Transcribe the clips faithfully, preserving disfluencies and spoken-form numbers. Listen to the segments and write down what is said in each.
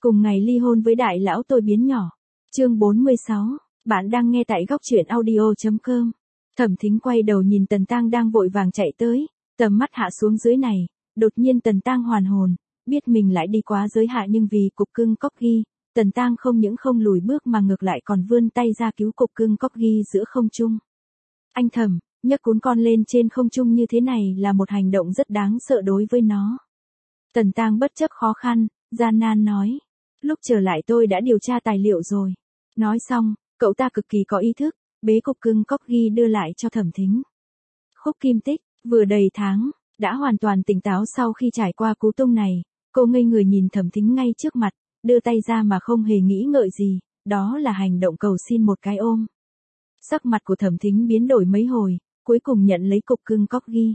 Cùng ngày ly hôn với đại lão tôi biến nhỏ. Chương bốn mươi sáu, bạn đang nghe tại góc truyện audio.com. Thẩm Thính quay đầu nhìn Tần Tang đang vội vàng chạy tới, tầm mắt hạ xuống dưới này, đột nhiên Tần Tang hoàn hồn, biết mình lại đi quá giới hạn nhưng vì cục cưng Corgi, Tần Tang không những không lùi bước mà ngược lại còn vươn tay ra cứu cục cưng Corgi giữa không trung. Anh Thẩm, nhấc cuốn con lên trên không trung như thế này là một hành động rất đáng sợ đối với nó. Tần Tang bất chấp khó khăn, gian nan nói. Lúc trở lại tôi đã điều tra tài liệu rồi. Nói xong, cậu ta cực kỳ có ý thức, bế cục cưng Corgi đưa lại cho Thẩm Thính. Khúc Kim Tích, vừa đầy tháng, đã hoàn toàn tỉnh táo sau khi trải qua cú tung này, cô ngây người nhìn Thẩm Thính ngay trước mặt, đưa tay ra mà không hề nghĩ ngợi gì, đó là hành động cầu xin một cái ôm. Sắc mặt của Thẩm Thính biến đổi mấy hồi, cuối cùng nhận lấy cục cưng Corgi.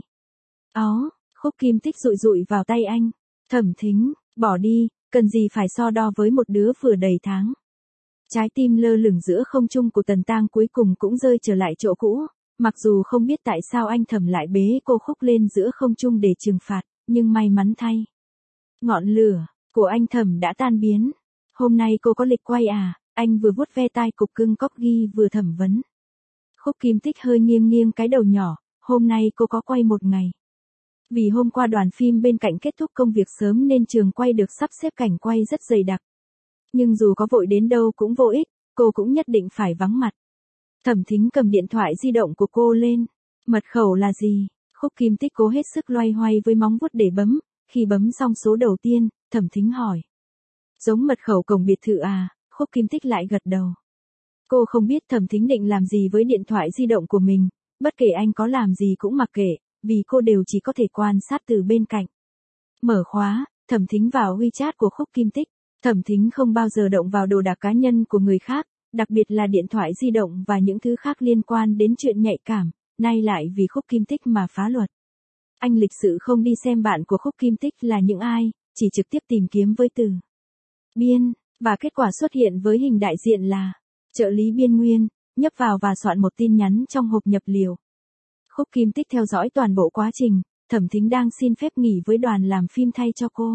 Ó, Khúc Kim Tích dụi dụi vào tay anh. Thẩm Thính, bỏ đi, cần gì phải so đo với một đứa vừa đầy tháng. Trái tim lơ lửng giữa không trung của Tần Tang cuối cùng cũng rơi trở lại chỗ cũ, mặc dù không biết tại sao anh Thẩm lại bế cô Khúc lên giữa không trung để trừng phạt, nhưng may mắn thay. Ngọn lửa của anh Thẩm đã tan biến. Hôm nay cô có lịch quay à? Anh vừa vuốt ve tai cục cưng Corgi vừa thẩm vấn. Khúc Kim Tích hơi nghiêng nghiêng cái đầu nhỏ, hôm nay cô có quay một ngày. Vì hôm qua đoàn phim bên cạnh kết thúc công việc sớm nên trường quay được sắp xếp cảnh quay rất dày đặc. Nhưng dù có vội đến đâu cũng vô ích, cô cũng nhất định phải vắng mặt. Thẩm Thính cầm điện thoại di động của cô lên. Mật khẩu là gì? Khúc Kim Tích cố hết sức loay hoay với móng vuốt để bấm, khi bấm xong số đầu tiên, Thẩm Thính hỏi. Giống mật khẩu cổng biệt thự à? Khúc Kim Tích lại gật đầu. Cô không biết Thẩm Thính định làm gì với điện thoại di động của mình, bất kể anh có làm gì cũng mặc kệ, vì cô đều chỉ có thể quan sát từ bên cạnh. Mở khóa, Thẩm Thính vào WeChat của Khúc Kim Tích. Thẩm Thính không bao giờ động vào đồ đạc cá nhân của người khác, đặc biệt là điện thoại di động và những thứ khác liên quan đến chuyện nhạy cảm, nay lại vì Khúc Kim Tích mà phá luật. Anh lịch sự không đi xem bạn của Khúc Kim Tích là những ai, chỉ trực tiếp tìm kiếm với từ Biên, và kết quả xuất hiện với hình đại diện là trợ lý Biên Nguyên, nhấp vào và soạn một tin nhắn trong hộp nhập liệu. Khúc Kim Tích theo dõi toàn bộ quá trình, Thẩm Thính đang xin phép nghỉ với đoàn làm phim thay cho cô.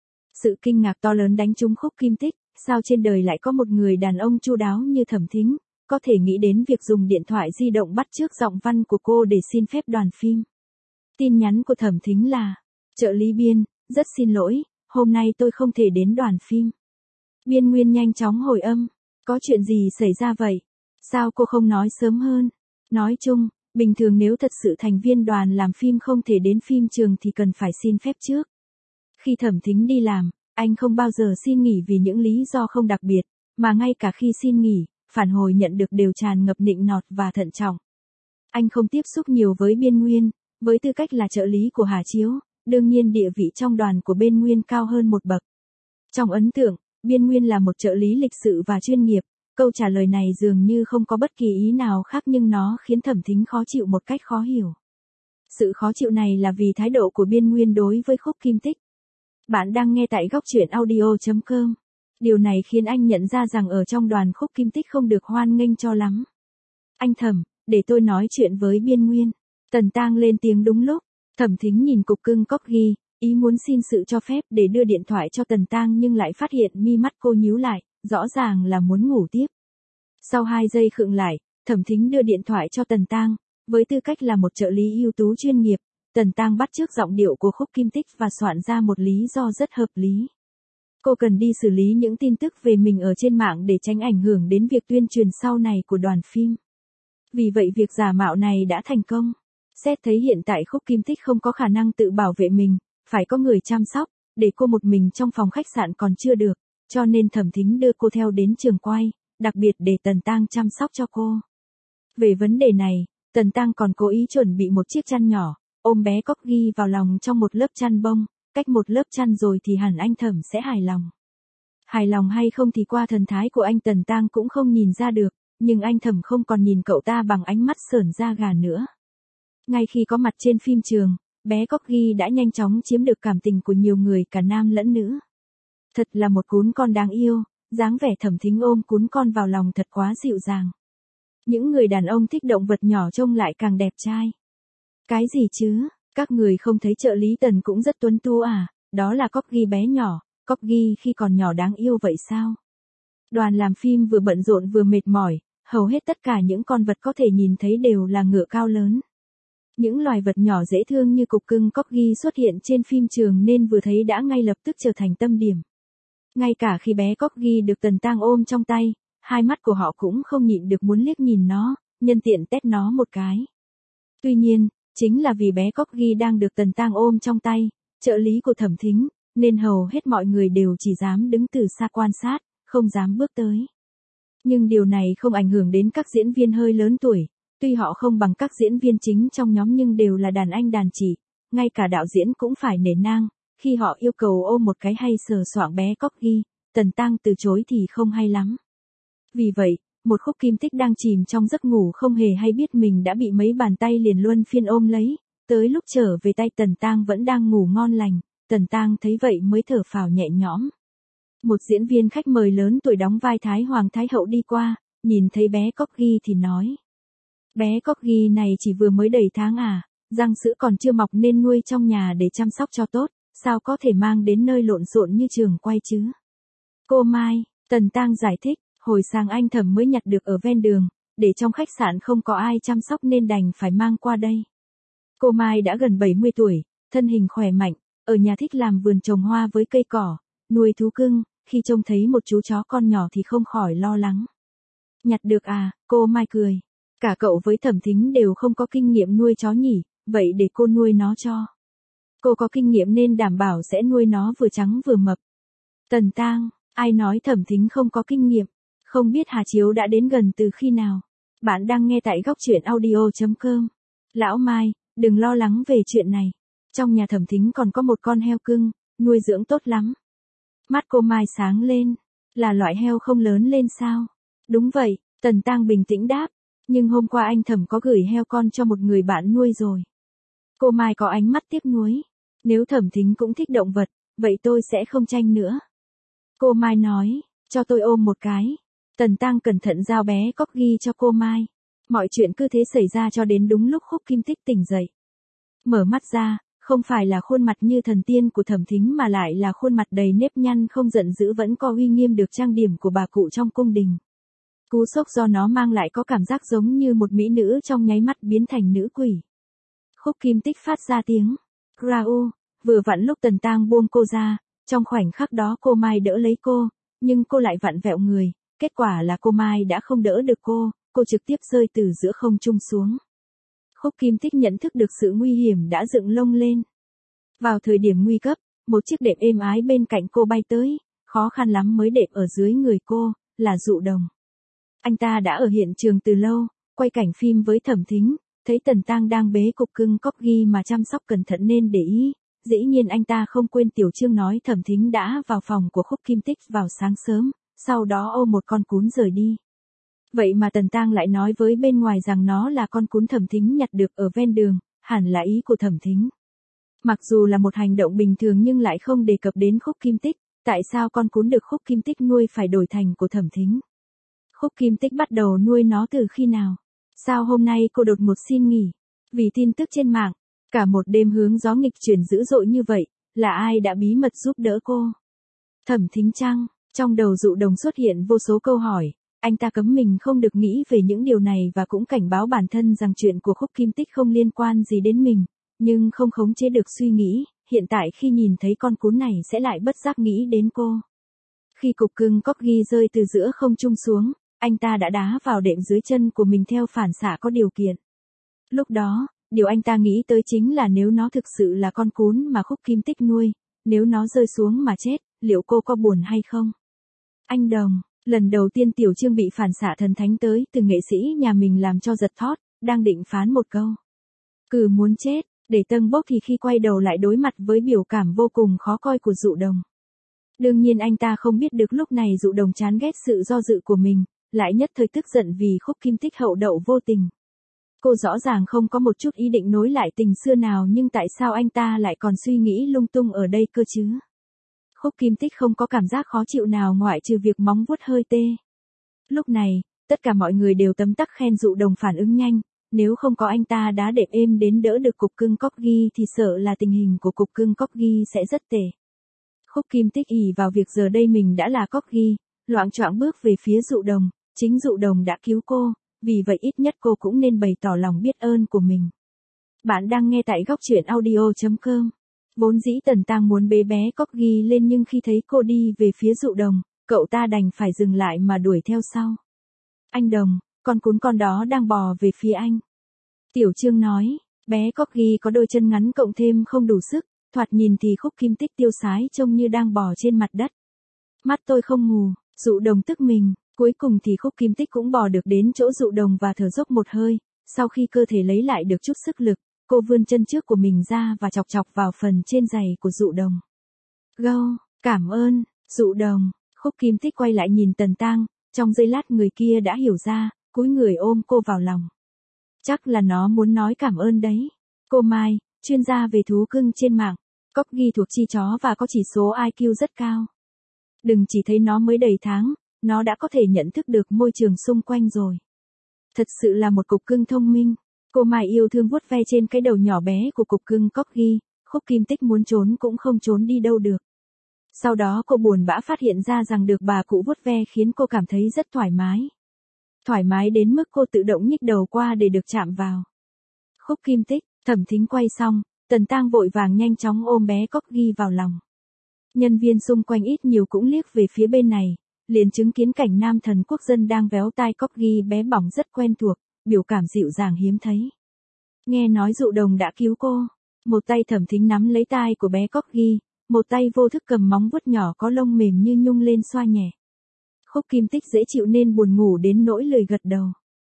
Sự kinh ngạc to lớn đánh trúng Khúc Kim Tích, sao trên đời lại có một người đàn ông chu đáo như Thẩm Thính, có thể nghĩ đến việc dùng điện thoại di động bắt chước giọng văn của cô để xin phép đoàn phim. Tin nhắn của Thẩm Thính là, trợ lý Biên, rất xin lỗi, hôm nay tôi không thể đến đoàn phim. Biên Nguyên nhanh chóng hồi âm, có chuyện gì xảy ra vậy? Sao cô không nói sớm hơn? Nói chung, bình thường nếu thật sự thành viên đoàn làm phim không thể đến phim trường thì cần phải xin phép trước. Khi Thẩm Thính đi làm, anh không bao giờ xin nghỉ vì những lý do không đặc biệt, mà ngay cả khi xin nghỉ, phản hồi nhận được đều tràn ngập nịnh nọt và thận trọng. Anh không tiếp xúc nhiều với Biên Nguyên, với tư cách là trợ lý của Hà Chiếu, đương nhiên địa vị trong đoàn của Biên Nguyên cao hơn một bậc. Trong ấn tượng, Biên Nguyên là một trợ lý lịch sự và chuyên nghiệp, câu trả lời này dường như không có bất kỳ ý nào khác nhưng nó khiến Thẩm Thính khó chịu một cách khó hiểu. Sự khó chịu này là vì thái độ của Biên Nguyên đối với Khúc Kim Tích. Bạn đang nghe tại góc truyện audio.com. Điều này khiến anh nhận ra rằng ở trong đoàn Khúc Kim Tích không được hoan nghênh cho lắm. Anh Thẩm, để tôi nói chuyện với Biên Nguyên. Tần Tang lên tiếng đúng lúc. Thẩm Thính nhìn cục cưng Corgi, ý muốn xin sự cho phép để đưa điện thoại cho Tần Tang nhưng lại phát hiện mi mắt cô nhíu lại, rõ ràng là muốn ngủ tiếp. Sau hai giây khựng lại, Thẩm Thính đưa điện thoại cho Tần Tang, với tư cách là một trợ lý ưu tú chuyên nghiệp, Tần Tang bắt chước giọng điệu của Khúc Kim Tích và soạn ra một lý do rất hợp lý. Cô cần đi xử lý những tin tức về mình ở trên mạng để tránh ảnh hưởng đến việc tuyên truyền sau này của đoàn phim. Vì vậy việc giả mạo này đã thành công. Xét thấy hiện tại Khúc Kim Tích không có khả năng tự bảo vệ mình, phải có người chăm sóc, để cô một mình trong phòng khách sạn còn chưa được, cho nên Thẩm Thính đưa cô theo đến trường quay, đặc biệt để Tần Tang chăm sóc cho cô. Về vấn đề này, Tần Tang còn cố ý chuẩn bị một chiếc chăn nhỏ, ôm bé Corgi vào lòng trong một lớp chăn bông, cách một lớp chăn rồi thì hẳn anh Thẩm sẽ hài lòng. Hài lòng hay không thì qua thần thái của anh Tần Tang cũng không nhìn ra được, nhưng anh Thẩm không còn nhìn cậu ta bằng ánh mắt sởn da gà nữa. Ngay khi có mặt trên phim trường, bé Corgi đã nhanh chóng chiếm được cảm tình của nhiều người cả nam lẫn nữ. Thật là một cún con đáng yêu, dáng vẻ Thẩm Thính ôm cún con vào lòng thật quá dịu dàng. Những người đàn ông thích động vật nhỏ trông lại càng đẹp trai. Cái gì chứ, các người không thấy trợ lý Tần cũng rất tuấn tú à, đó là Corgi bé nhỏ, Corgi khi còn nhỏ đáng yêu vậy sao? Đoàn làm phim vừa bận rộn vừa mệt mỏi, hầu hết tất cả những con vật có thể nhìn thấy đều là ngựa cao lớn. Những loài vật nhỏ dễ thương như cục cưng Corgi xuất hiện trên phim trường nên vừa thấy đã ngay lập tức trở thành tâm điểm. Ngay cả khi bé Corgi được Tần Tang ôm trong tay, hai mắt của họ cũng không nhịn được muốn liếc nhìn nó, nhân tiện tét nó một cái. Tuy nhiên, chính là vì bé Corgi đang được Tần Tang ôm trong tay, trợ lý của Thẩm Thính, nên hầu hết mọi người đều chỉ dám đứng từ xa quan sát, không dám bước tới. Nhưng điều này không ảnh hưởng đến các diễn viên hơi lớn tuổi, tuy họ không bằng các diễn viên chính trong nhóm nhưng đều là đàn anh đàn chị, ngay cả đạo diễn cũng phải nể nang, khi họ yêu cầu ôm một cái hay sờ soạng bé Corgi, Tần Tang từ chối thì không hay lắm. Vì vậy, một Khúc Kim Tích đang chìm trong giấc ngủ không hề hay biết mình đã bị mấy bàn tay liền luân phiên ôm lấy, tới lúc trở về tay Tần Tang vẫn đang ngủ ngon lành, Tần Tang thấy vậy mới thở phào nhẹ nhõm. Một diễn viên khách mời lớn tuổi đóng vai Thái Hoàng Thái Hậu đi qua, nhìn thấy bé Corgi thì nói. Bé Corgi này chỉ vừa mới đầy tháng à, răng sữa còn chưa mọc nên nuôi trong nhà để chăm sóc cho tốt, sao có thể mang đến nơi lộn xộn như trường quay chứ? Cô Mai, Tần Tang giải thích, hồi sáng anh Thẩm mới nhặt được ở ven đường, để trong khách sạn không có ai chăm sóc nên đành phải mang qua đây. Cô Mai đã gần bảy mươi tuổi, thân hình khỏe mạnh, ở nhà thích làm vườn trồng hoa với cây cỏ, nuôi thú cưng, khi trông thấy một chú chó con nhỏ thì không khỏi lo lắng. Nhặt được à, cô Mai cười. Cả cậu với Thẩm Thính đều không có kinh nghiệm nuôi chó nhỉ, vậy để cô nuôi nó cho. Cô có kinh nghiệm nên đảm bảo sẽ nuôi nó vừa trắng vừa mập. Tần Tang, ai nói Thẩm Thính không có kinh nghiệm, không biết Hà Chiếu đã đến gần từ khi nào. Bạn đang nghe tại góc truyện audio chấm com. Lão Mai, đừng lo lắng về chuyện này. Trong nhà Thẩm Thính còn có một con heo cưng, nuôi dưỡng tốt lắm. Mắt cô Mai sáng lên, là loại heo không lớn lên sao? Đúng vậy, Tần Tang bình tĩnh đáp. Nhưng hôm qua anh Thẩm có gửi heo con cho một người bạn nuôi rồi. Cô Mai có ánh mắt tiếc nuối. Nếu Thẩm Thính cũng thích động vật, vậy tôi sẽ không tranh nữa. Cô Mai nói, cho tôi ôm một cái. Tần Tang cẩn thận giao bé Corgi cho cô Mai. Mọi chuyện cứ thế xảy ra cho đến đúng lúc Khúc Kim Tích tỉnh dậy. Mở mắt ra, không phải là khuôn mặt như thần tiên của Thẩm Thính mà lại là khuôn mặt đầy nếp nhăn không giận dữ vẫn có uy nghiêm được trang điểm của bà cụ trong cung đình. Cú sốc do nó mang lại có cảm giác giống như một mỹ nữ trong nháy mắt biến thành nữ quỷ. Khúc Kim Tích phát ra tiếng Grau, vừa vặn lúc Tần Tang buông cô ra, trong khoảnh khắc đó cô Mai đỡ lấy cô, nhưng cô lại vặn vẹo người, kết quả là cô Mai đã không đỡ được cô, cô trực tiếp rơi từ giữa không trung xuống. Khúc Kim Tích nhận thức được sự nguy hiểm đã dựng lông lên. Vào thời điểm nguy cấp, một chiếc đệm êm ái bên cạnh cô bay tới, khó khăn lắm mới đệm ở dưới người cô, là Dụ Đồng. Anh ta đã ở hiện trường từ lâu, quay cảnh phim với Thẩm Thính, thấy Tần Tang đang bế cục cưng Corgi mà chăm sóc cẩn thận nên để ý, dĩ nhiên anh ta không quên tiểu chương nói Thẩm Thính đã vào phòng của Khúc Kim Tích vào sáng sớm, sau đó ôm một con cún rời đi. Vậy mà Tần Tang lại nói với bên ngoài rằng nó là con cún Thẩm Thính nhặt được ở ven đường, hẳn là ý của Thẩm Thính. Mặc dù là một hành động bình thường nhưng lại không đề cập đến Khúc Kim Tích, tại sao con cún được Khúc Kim Tích nuôi phải đổi thành của Thẩm Thính? Khúc Kim Tích bắt đầu nuôi nó từ khi nào? Sao hôm nay cô đột ngột xin nghỉ? Vì tin tức trên mạng, cả một đêm hướng gió nghịch chuyển dữ dội như vậy, là ai đã bí mật giúp đỡ cô? Thẩm Thính chăng? Trong đầu Dụ Đồng xuất hiện vô số câu hỏi, anh ta cấm mình không được nghĩ về những điều này và cũng cảnh báo bản thân rằng chuyện của Khúc Kim Tích không liên quan gì đến mình, nhưng không khống chế được suy nghĩ, hiện tại khi nhìn thấy con cún này sẽ lại bất giác nghĩ đến cô. Khi cục cưng Corgi rơi từ giữa không trung xuống, anh ta đã đá vào đệm dưới chân của mình theo phản xạ có điều kiện. Lúc đó, điều anh ta nghĩ tới chính là nếu nó thực sự là con cún mà Khúc Kim Tích nuôi, nếu nó rơi xuống mà chết, liệu cô có buồn hay không? Anh Đồng, lần đầu tiên tiểu chương bị phản xạ thần thánh tới từ nghệ sĩ nhà mình làm cho giật thót, đang định phán một câu. Cứ muốn chết, để tâng bốc thì khi quay đầu lại đối mặt với biểu cảm vô cùng khó coi của Dụ Đồng. Đương nhiên anh ta không biết được lúc này Dụ Đồng chán ghét sự do dự của mình, lại nhất thời tức giận vì Khúc Kim Tích hậu đậu vô tình. Cô rõ ràng không có một chút ý định nối lại tình xưa nào nhưng tại sao anh ta lại còn suy nghĩ lung tung ở đây cơ chứ? Khúc Kim Tích không có cảm giác khó chịu nào ngoại trừ việc móng vuốt hơi tê. Lúc này, tất cả mọi người đều tấm tắc khen Dụ Đồng phản ứng nhanh, nếu không có anh ta đã đệm êm đến đỡ được cục cưng Corgi thì sợ là tình hình của cục cưng Corgi sẽ rất tệ. Khúc Kim Tích ỷ vào việc giờ đây mình đã là Corgi, loạng choạng bước về phía Dụ Đồng, chính Dụ Đồng đã cứu cô, vì vậy ít nhất cô cũng nên bày tỏ lòng biết ơn của mình. Bạn đang nghe tại góc truyện audio chấm com. Vốn dĩ Tần Tang muốn bế bé Corgi lên nhưng khi thấy cô đi về phía Dụ Đồng, cậu ta đành phải dừng lại mà đuổi theo sau. Anh Đồng, con cún con đó đang bò về phía anh. Tiểu Trương nói, bé Corgi có đôi chân ngắn cộng thêm không đủ sức, thoạt nhìn thì Khúc Kim Tích tiêu sái trông như đang bò trên mặt đất. Mắt tôi không mù, Dụ Đồng tức mình, cuối cùng thì Khúc Kim Tích cũng bò được đến chỗ Dụ Đồng và thở dốc một hơi, sau khi cơ thể lấy lại được chút sức lực, cô vươn chân trước của mình ra và chọc chọc vào phần trên giày của Dụ Đồng. Gâu, cảm ơn, Dụ Đồng. Khúc Kim Tích quay lại nhìn Tần Tang, trong giây lát người kia đã hiểu ra, cúi người ôm cô vào lòng. Chắc là nó muốn nói cảm ơn đấy. Cô Mai, chuyên gia về thú cưng trên mạng, Corgi thuộc chi chó và có chỉ số i kiu rất cao. Đừng chỉ thấy nó mới đầy tháng, nó đã có thể nhận thức được môi trường xung quanh rồi. Thật sự là một cục cưng thông minh. Cô Mai yêu thương vuốt ve trên cái đầu nhỏ bé của cục cưng Corgi, Khúc Kim Tích muốn trốn cũng không trốn đi đâu được. Sau đó cô buồn bã phát hiện ra rằng được bà cụ vuốt ve khiến cô cảm thấy rất thoải mái. Thoải mái đến mức cô tự động nhích đầu qua để được chạm vào. Khúc Kim Tích, Thẩm Thính quay xong, Tần Tang vội vàng nhanh chóng ôm bé Corgi vào lòng. Nhân viên xung quanh ít nhiều cũng liếc về phía bên này, liền chứng kiến cảnh nam thần quốc dân đang véo tai Corgi bé bỏng rất quen thuộc, biểu cảm dịu dàng hiếm thấy. Nghe nói Dụ Đồng đã cứu cô, một tay Thẩm Thính nắm lấy tai của bé Corgi, một tay vô thức cầm móng vuốt nhỏ có lông mềm như nhung lên xoa nhẹ. Khúc Kim Tích dễ chịu nên buồn ngủ đến nỗi lười gật đầu.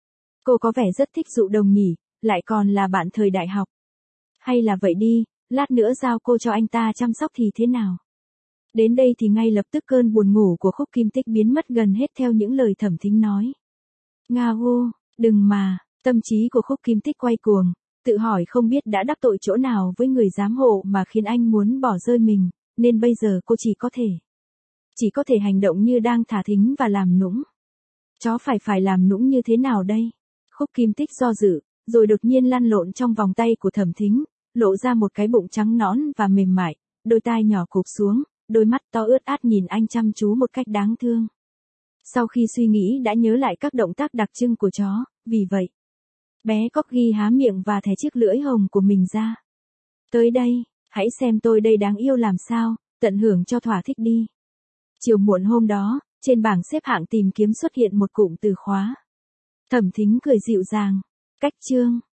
Cô có vẻ rất thích Dụ Đồng nhỉ, lại còn là bạn thời đại học. Hay là vậy đi, lát nữa giao cô cho anh ta chăm sóc thì thế nào? Đến đây thì ngay lập tức cơn buồn ngủ của Khúc Kim Tích biến mất gần hết theo những lời Thẩm Thính nói. Nga vô, đừng mà, tâm trí của Khúc Kim Tích quay cuồng, tự hỏi không biết đã đắc tội chỗ nào với người giám hộ mà khiến anh muốn bỏ rơi mình, nên bây giờ cô chỉ có thể. Chỉ có thể hành động như đang thả thính và làm nũng. Chó phải phải làm nũng như thế nào đây? Khúc Kim Tích do dự, rồi đột nhiên lăn lộn trong vòng tay của Thẩm Thính, lộ ra một cái bụng trắng nõn và mềm mại, đôi tai nhỏ cụp xuống, đôi mắt to ướt át nhìn anh chăm chú một cách đáng thương. Sau khi suy nghĩ đã nhớ lại các động tác đặc trưng của chó, vì vậy, bé Corgi há miệng và thè chiếc lưỡi hồng của mình ra. Tới đây, hãy xem tôi đây đáng yêu làm sao, tận hưởng cho thỏa thích đi. Chiều muộn hôm đó, trên bảng xếp hạng tìm kiếm xuất hiện một cụm từ khóa. Thẩm Thính cười dịu dàng. Cách chương.